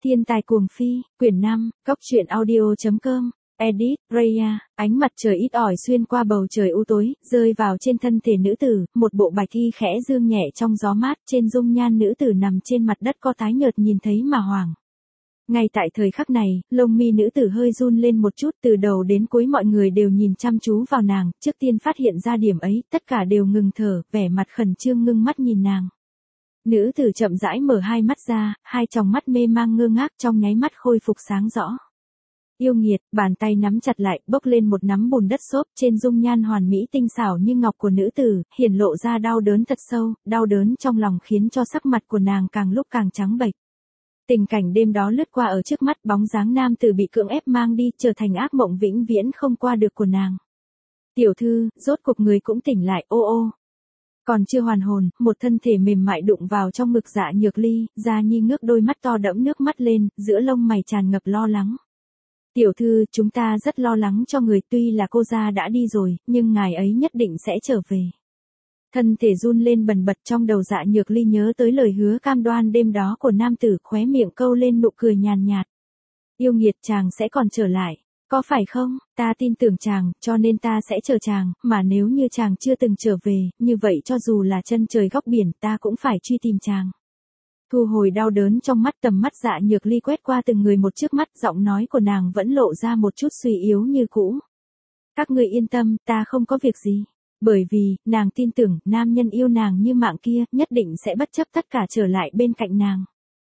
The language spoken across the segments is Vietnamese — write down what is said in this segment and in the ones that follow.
Thiên tài cuồng phi, quyển 5, Cốc truyện audio.com, edit, Raya, ánh mặt trời ít ỏi xuyên qua bầu trời u tối, rơi vào trên thân thể nữ tử, một bộ bạch y khẽ dương nhẹ trong gió mát, trên dung nhan nữ tử nằm trên mặt đất có tái nhợt nhìn thấy mà hoảng. Ngay tại thời khắc này, lông mi nữ tử hơi run lên một chút, từ đầu đến cuối mọi người đều nhìn chăm chú vào nàng, trước tiên phát hiện ra điểm ấy, tất cả đều ngừng thở, vẻ mặt khẩn trương ngưng mắt nhìn nàng. Nữ tử chậm rãi mở hai mắt ra, hai tròng mắt mê mang ngơ ngác trong nháy mắt khôi phục sáng rõ. Yêu nghiệt, bàn tay nắm chặt lại, bốc lên một nắm bùn đất xốp, trên dung nhan hoàn mỹ tinh xảo như ngọc của nữ tử, hiển lộ ra đau đớn thật sâu, đau đớn trong lòng khiến cho sắc mặt của nàng càng lúc càng trắng bệch. Tình cảnh đêm đó lướt qua ở trước mắt, bóng dáng nam tử bị cưỡng ép mang đi, trở thành ác mộng vĩnh viễn không qua được của nàng. Tiểu thư, rốt cuộc người cũng tỉnh lại, ô ô. Còn chưa hoàn hồn, một thân thể mềm mại đụng vào trong ngực Dạ Nhược Ly, Gia Nhi ngước đôi mắt to đẫm nước mắt lên, giữa lông mày tràn ngập lo lắng. Tiểu thư, chúng ta rất lo lắng cho người, tuy là cô gia đã đi rồi, nhưng ngài ấy nhất định sẽ trở về. Thân thể run lên bần bật, trong đầu Dạ Nhược Ly nhớ tới lời hứa cam đoan đêm đó của nam tử, khóe miệng câu lên nụ cười nhàn nhạt. Yêu nghiệt, chàng sẽ còn trở lại. Có phải không, ta tin tưởng chàng, cho nên ta sẽ chờ chàng, mà nếu như chàng chưa từng trở về, như vậy cho dù là chân trời góc biển, ta cũng phải truy tìm chàng. Thu hồi đau đớn trong mắt, tầm mắt Dạ Nhược Ly quét qua từng người một trước mắt, giọng nói của nàng vẫn lộ ra một chút suy yếu như cũ. Các ngươi yên tâm, ta không có việc gì. Bởi vì, nàng tin tưởng, nam nhân yêu nàng như mạng kia, nhất định sẽ bất chấp tất cả trở lại bên cạnh nàng.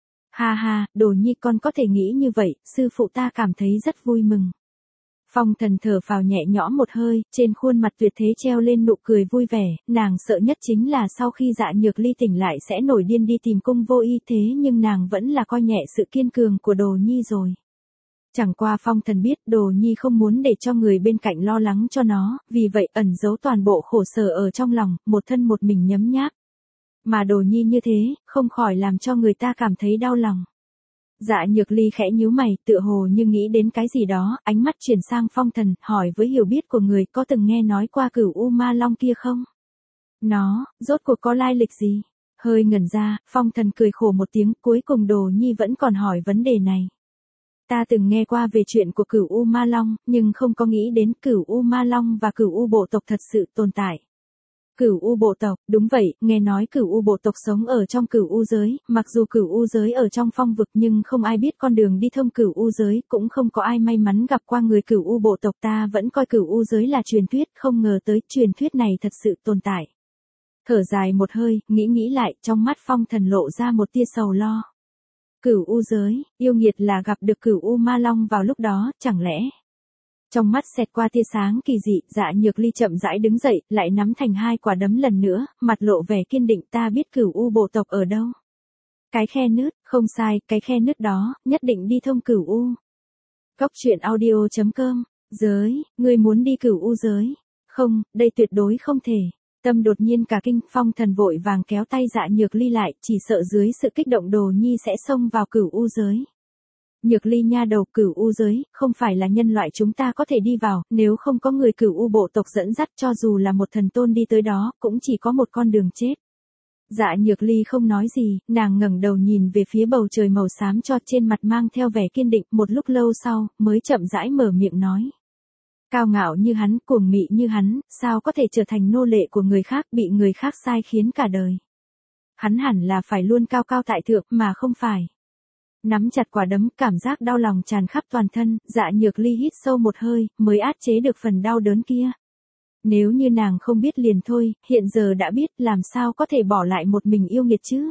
Ha ha, Đồ Nhi con có thể nghĩ như vậy, sư phụ ta cảm thấy rất vui mừng. Phong Thần thở phào nhẹ nhõm một hơi, trên khuôn mặt tuyệt thế treo lên nụ cười vui vẻ, nàng sợ nhất chính là sau khi Dạ Nhược Ly tỉnh lại sẽ nổi điên đi tìm Cung Vô Y, thế nhưng nàng vẫn là coi nhẹ sự kiên cường của Đồ Nhi rồi. Chẳng qua Phong Thần biết Đồ Nhi không muốn để cho người bên cạnh lo lắng cho nó, vì vậy ẩn giấu toàn bộ khổ sở ở trong lòng, một thân một mình nhấm nháp. Mà Đồ Nhi như thế, không khỏi làm cho người ta cảm thấy đau lòng. Dạ Nhược Ly khẽ nhíu mày, tựa hồ như nghĩ đến cái gì đó, ánh mắt chuyển sang Phong Thần, hỏi với hiểu biết của người, có từng nghe nói qua Cửu U Ma Long kia không? Nó, rốt cuộc có lai lịch gì? Hơi ngẩn ra, Phong Thần cười khổ một tiếng, cuối cùng Đồ Nhi vẫn còn hỏi vấn đề này. Ta từng nghe qua về chuyện của Cửu U Ma Long, nhưng không có nghĩ đến Cửu U Ma Long và Cửu U bộ tộc thật sự tồn tại. Cửu U bộ tộc, đúng vậy, nghe nói Cửu U bộ tộc sống ở trong Cửu U giới, mặc dù Cửu U giới ở trong phong vực nhưng không ai biết con đường đi thông Cửu U giới, cũng không có ai may mắn gặp qua người Cửu U bộ tộc, ta vẫn coi Cửu U giới là truyền thuyết, không ngờ tới truyền thuyết này thật sự tồn tại. Thở dài một hơi, nghĩ lại, trong mắt Phong Thần lộ ra một tia sầu lo. Cửu U giới, yêu nghiệt là gặp được Cửu U Ma Long vào lúc đó, chẳng lẽ? Trong mắt xẹt qua tia sáng kỳ dị, Dạ Nhược Ly chậm rãi đứng dậy, lại nắm thành hai quả đấm lần nữa, mặt lộ vẻ kiên định, ta biết Cửu U bộ tộc ở đâu. Cái khe nứt, không sai, cái khe nứt đó, nhất định đi thông Cửu U. Cốc truyện audio.com, giới, ngươi muốn đi Cửu U giới? Không, đây tuyệt đối không thể. Tâm đột nhiên cả kinh, Phong Thần vội vàng kéo tay Dạ Nhược Ly lại, chỉ sợ dưới sự kích động Đồ Nhi sẽ xông vào Cửu U giới. Nhược Ly nha đầu, Cửu U giới, không phải là nhân loại chúng ta có thể đi vào, nếu không có người Cửu U bộ tộc dẫn dắt, cho dù là một thần tôn đi tới đó, cũng chỉ có một con đường chết. Dạ Nhược Ly không nói gì, nàng ngẩng đầu nhìn về phía bầu trời màu xám cho, trên mặt mang theo vẻ kiên định, một lúc lâu sau, mới chậm rãi mở miệng nói. Cao ngạo như hắn, cuồng mị như hắn, sao có thể trở thành nô lệ của người khác, bị người khác sai khiến cả đời. Hắn hẳn là phải luôn cao cao tại thượng, mà không phải. Nắm chặt quả đấm, cảm giác đau lòng tràn khắp toàn thân, Dạ Nhược Ly hít sâu một hơi, mới áp chế được phần đau đớn kia. Nếu như nàng không biết liền thôi, hiện giờ đã biết, làm sao có thể bỏ lại một mình yêu nghiệt chứ?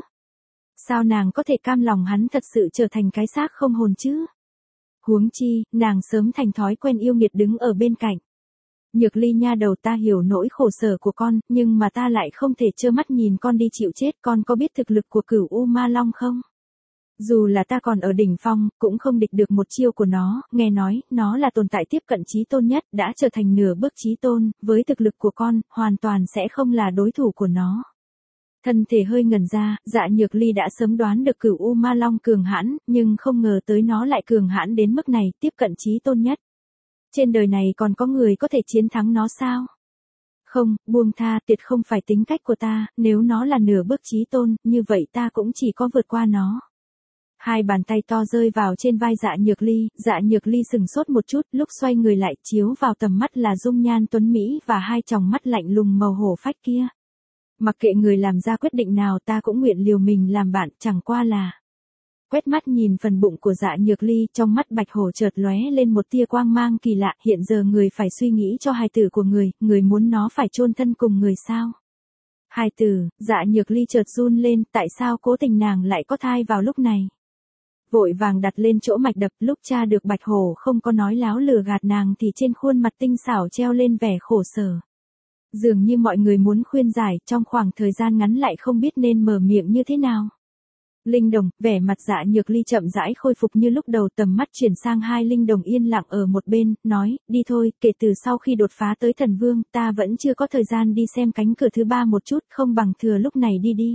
Sao nàng có thể cam lòng hắn thật sự trở thành cái xác không hồn chứ? Huống chi, nàng sớm thành thói quen yêu nghiệt đứng ở bên cạnh. Nhược Ly nha đầu, ta hiểu nỗi khổ sở của con, nhưng mà ta lại không thể trơ mắt nhìn con đi chịu chết, con có biết thực lực của Cửu U Ma Long không? Dù là ta còn ở đỉnh phong, cũng không địch được một chiêu của nó, nghe nói, nó là tồn tại tiếp cận chí tôn nhất, đã trở thành nửa bước chí tôn, với thực lực của con, hoàn toàn sẽ không là đối thủ của nó. Thân thể hơi ngẩn ra, Dạ Nhược Ly đã sớm đoán được Cửu U Ma Long cường hãn, nhưng không ngờ tới nó lại cường hãn đến mức này, tiếp cận chí tôn nhất. Trên đời này còn có người có thể chiến thắng nó sao? Không, buông tha, tuyệt không phải tính cách của ta, nếu nó là nửa bước chí tôn, như vậy ta cũng chỉ có vượt qua nó. Hai bàn tay to rơi vào trên vai Dạ Nhược Ly sừng sốt một chút, lúc xoay người lại chiếu vào tầm mắt là dung nhan tuấn Mỹ và hai tròng mắt lạnh lùng màu hổ phách kia. Mặc kệ người làm ra quyết định nào ta cũng nguyện liều mình làm bạn, chẳng qua là. Quét mắt nhìn phần bụng của Dạ Nhược Ly, trong mắt Bạch Hổ chợt lóe lên một tia quang mang kỳ lạ, hiện giờ người phải suy nghĩ cho hài tử của người muốn nó phải chôn thân cùng người sao? Hài tử, Dạ Nhược Ly chợt run lên, tại sao cố tình nàng lại có thai vào lúc này? Vội vàng đặt lên chỗ mạch đập, lúc tra được Bạch Hổ không có nói láo lừa gạt nàng thì trên khuôn mặt tinh xảo treo lên vẻ khổ sở. Dường như mọi người muốn khuyên giải, trong khoảng thời gian ngắn lại không biết nên mở miệng như thế nào. Linh đồng, vẻ mặt Dạ Nhược Ly chậm rãi khôi phục như lúc đầu, tầm mắt chuyển sang hai linh đồng yên lặng ở một bên, nói, đi thôi, kể từ sau khi đột phá tới thần vương, ta vẫn chưa có thời gian đi xem cánh cửa thứ 3 một chút, không bằng thừa lúc này đi.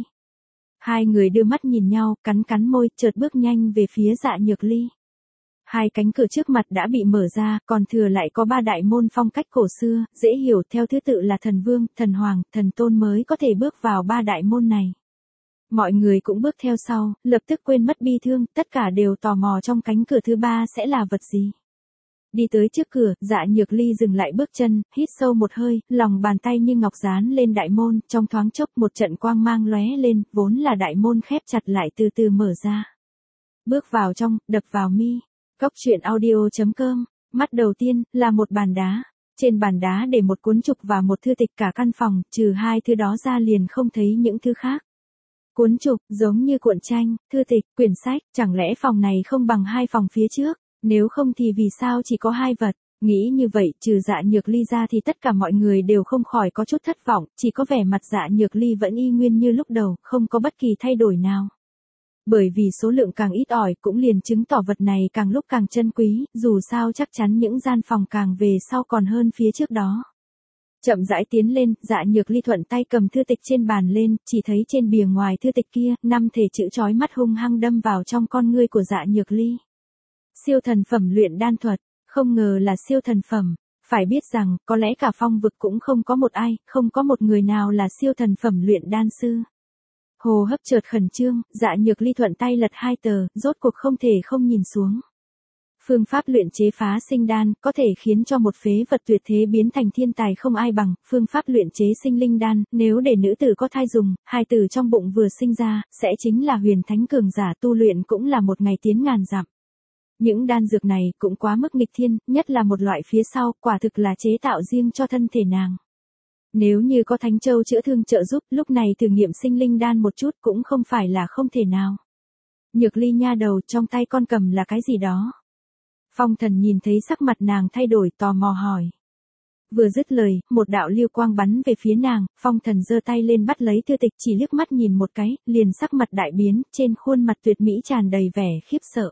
Hai người đưa mắt nhìn nhau, cắn môi, chợt bước nhanh về phía Dạ Nhược Ly. Hai cánh cửa trước mặt đã bị mở ra, còn thừa lại có 3 đại môn phong cách cổ xưa, dễ hiểu theo thứ tự là thần vương, thần hoàng, thần tôn mới có thể bước vào 3 đại môn này. Mọi người cũng bước theo sau, lập tức quên mất bi thương, tất cả đều tò mò trong cánh cửa thứ 3 sẽ là vật gì. Đi tới trước cửa, Dạ Nhược Ly dừng lại bước chân, hít sâu một hơi, lòng bàn tay như ngọc dán lên đại môn, trong thoáng chốc một trận quang mang lóe lên, vốn là đại môn khép chặt lại từ từ mở ra. Bước vào trong, đập vào mi. Goctruyện.audio.com. Mắt đầu tiên là một bàn đá. Trên bàn đá để một cuốn trục và một thư tịch, cả căn phòng, trừ hai thứ đó ra liền không thấy những thứ khác. Cuốn trục, giống như cuộn tranh, thư tịch, quyển sách, chẳng lẽ phòng này không bằng hai phòng phía trước, nếu không thì vì sao chỉ có hai vật, nghĩ như vậy, trừ Dạ Nhược Ly ra thì tất cả mọi người đều không khỏi có chút thất vọng, chỉ có vẻ mặt Dạ Nhược Ly vẫn y nguyên như lúc đầu, không có bất kỳ thay đổi nào. Bởi vì số lượng càng ít ỏi cũng liền chứng tỏ vật này càng lúc càng chân quý, dù sao chắc chắn những gian phòng càng về sau còn hơn phía trước đó. Chậm rãi tiến lên, Dạ Nhược Ly thuận tay cầm thư tịch trên bàn lên, chỉ thấy trên bìa ngoài thư tịch kia, 5 thể chữ chói mắt hung hăng đâm vào trong con ngươi của Dạ Nhược Ly. Siêu thần phẩm luyện đan thuật, không ngờ là siêu thần phẩm, phải biết rằng, có lẽ cả phong vực cũng không có một người nào là siêu thần phẩm luyện đan sư. Hồ hấp chợt khẩn trương, Dạ Nhược Ly thuận tay lật 2 tờ, rốt cuộc không thể không nhìn xuống. Phương pháp luyện chế phá sinh đan, có thể khiến cho một phế vật tuyệt thế biến thành thiên tài không ai bằng. Phương pháp luyện chế sinh linh đan, nếu để nữ tử có thai dùng, hài tử trong bụng vừa sinh ra, sẽ chính là huyền thánh cường giả, tu luyện cũng là một ngày tiến ngàn dặm. Những đan dược này cũng quá mức nghịch thiên, nhất là một loại phía sau, quả thực là chế tạo riêng cho thân thể nàng. Nếu như có Thánh Châu chữa thương trợ giúp, lúc này thử nghiệm sinh linh đan một chút cũng không phải là không thể nào. Nhược Ly nha đầu, trong tay con cầm là cái gì đó? Phong Thần nhìn thấy sắc mặt nàng thay đổi, tò mò hỏi. Vừa dứt lời, một đạo lưu quang bắn về phía nàng, Phong Thần giơ tay lên bắt lấy thư tịch, chỉ liếc mắt nhìn một cái, liền sắc mặt đại biến, trên khuôn mặt tuyệt mỹ tràn đầy vẻ khiếp sợ.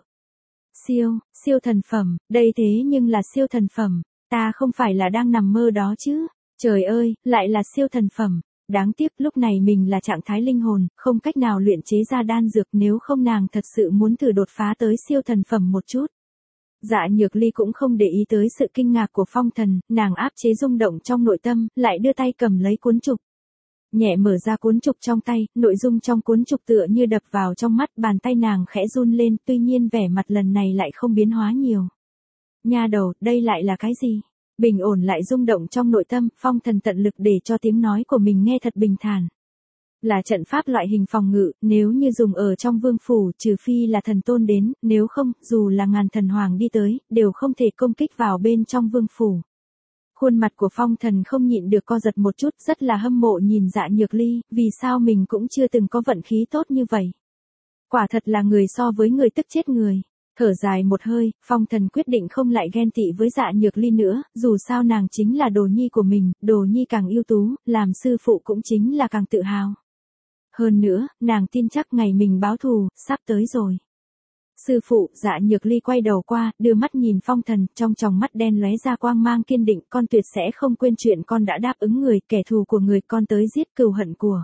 Siêu thần phẩm, đây thế nhưng là siêu thần phẩm, ta không phải là đang nằm mơ đó chứ, trời ơi, lại là siêu thần phẩm, đáng tiếc lúc này mình là trạng thái linh hồn, không cách nào luyện chế ra đan dược, nếu không nàng thật sự muốn thử đột phá tới siêu thần phẩm một chút. Dạ Nhược Ly cũng không để ý tới sự kinh ngạc của Phong Thần, nàng áp chế rung động trong nội tâm, lại đưa tay cầm lấy cuốn trục. Nhẹ mở ra cuốn trục trong tay, nội dung trong cuốn trục tựa như đập vào trong mắt, bàn tay nàng khẽ run lên, tuy nhiên vẻ mặt lần này lại không biến hóa nhiều. Nha đầu, đây lại là cái gì? Bình ổn lại rung động trong nội tâm, Phong Thần tận lực để cho tiếng nói của mình nghe thật bình thản. Là trận pháp loại hình phòng ngự, nếu như dùng ở trong vương phủ, trừ phi là thần tôn đến, nếu không, dù là ngàn thần hoàng đi tới, đều không thể công kích vào bên trong vương phủ. Khuôn mặt của Phong Thần không nhịn được co giật một chút, rất là hâm mộ nhìn Dạ Nhược Ly, vì sao mình cũng chưa từng có vận khí tốt như vậy. Quả thật là người so với người tức chết người. Thở dài một hơi, Phong Thần quyết định không lại ghen tị với Dạ Nhược Ly nữa, dù sao nàng chính là đồ nhi của mình, đồ nhi càng ưu tú, làm sư phụ cũng chính là càng tự hào. Hơn nữa, nàng tin chắc ngày mình báo thù, sắp tới rồi. Sư phụ, Dạ Nhược Ly quay đầu qua, đưa mắt nhìn Phong Thần, trong tròng mắt đen lóe ra quang mang kiên định, con tuyệt sẽ không quên chuyện con đã đáp ứng người, kẻ thù của người, con tới giết cừu hận của.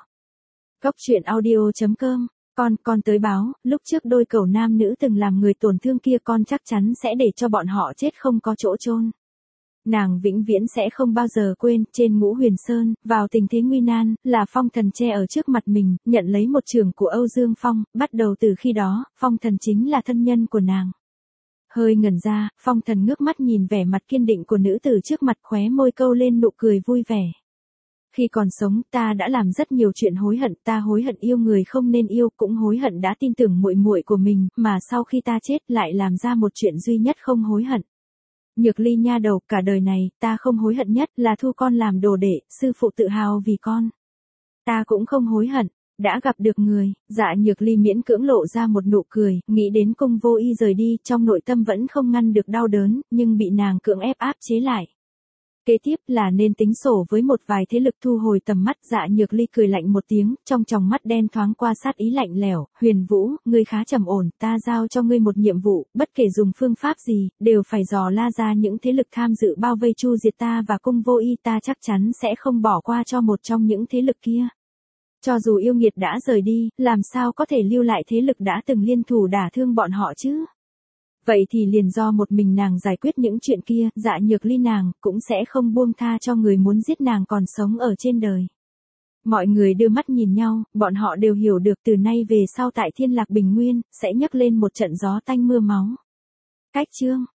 Goctruyện.audio.com. Con tới báo, lúc trước đôi cẩu nam nữ từng làm người tổn thương kia, con chắc chắn sẽ để cho bọn họ chết không có chỗ chôn. Nàng vĩnh viễn sẽ không bao giờ quên, trên Ngũ Huyền Sơn, vào tình thế nguy nan, là Phong Thần che ở trước mặt mình, nhận lấy một chưởng của Âu Dương Phong, bắt đầu từ khi đó, Phong Thần chính là thân nhân của nàng. Hơi ngẩn ra, Phong Thần ngước mắt nhìn vẻ mặt kiên định của nữ tử trước mặt, khóe môi câu lên nụ cười vui vẻ. Khi còn sống, ta đã làm rất nhiều chuyện hối hận, ta hối hận yêu người không nên yêu, cũng hối hận đã tin tưởng muội muội của mình, mà sau khi ta chết lại làm ra một chuyện duy nhất không hối hận. Nhược Ly nha đầu, cả đời này, ta không hối hận nhất là thu con làm đồ đệ, sư phụ tự hào vì con. Ta cũng không hối hận, đã gặp được người. Dạ Nhược Ly miễn cưỡng lộ ra một nụ cười, nghĩ đến Cung Vô Y rời đi, trong nội tâm vẫn không ngăn được đau đớn, nhưng bị nàng cưỡng ép áp chế lại. Kế tiếp là nên tính sổ với một vài thế lực. Thu hồi tầm mắt, Dạ Nhược Ly cười lạnh một tiếng, trong tròng mắt đen thoáng qua sát ý lạnh lẽo. Huyền Vũ, ngươi khá trầm ổn, ta giao cho ngươi một nhiệm vụ, bất kể dùng phương pháp gì, đều phải dò la ra những thế lực tham dự bao vây chu diệt ta và Cung Vô Y, ta chắc chắn sẽ không bỏ qua cho một trong những thế lực kia. Cho dù yêu nghiệt đã rời đi, làm sao có thể lưu lại thế lực đã từng liên thủ đả thương bọn họ chứ? Vậy thì liền do một mình nàng giải quyết những chuyện kia, Dạ Nhược Ly nàng cũng sẽ không buông tha cho người muốn giết nàng còn sống ở trên đời. Mọi người đưa mắt nhìn nhau, bọn họ đều hiểu được từ nay về sau tại Thiên Lạc Bình Nguyên, sẽ nhấc lên một trận gió tanh mưa máu. Cách chương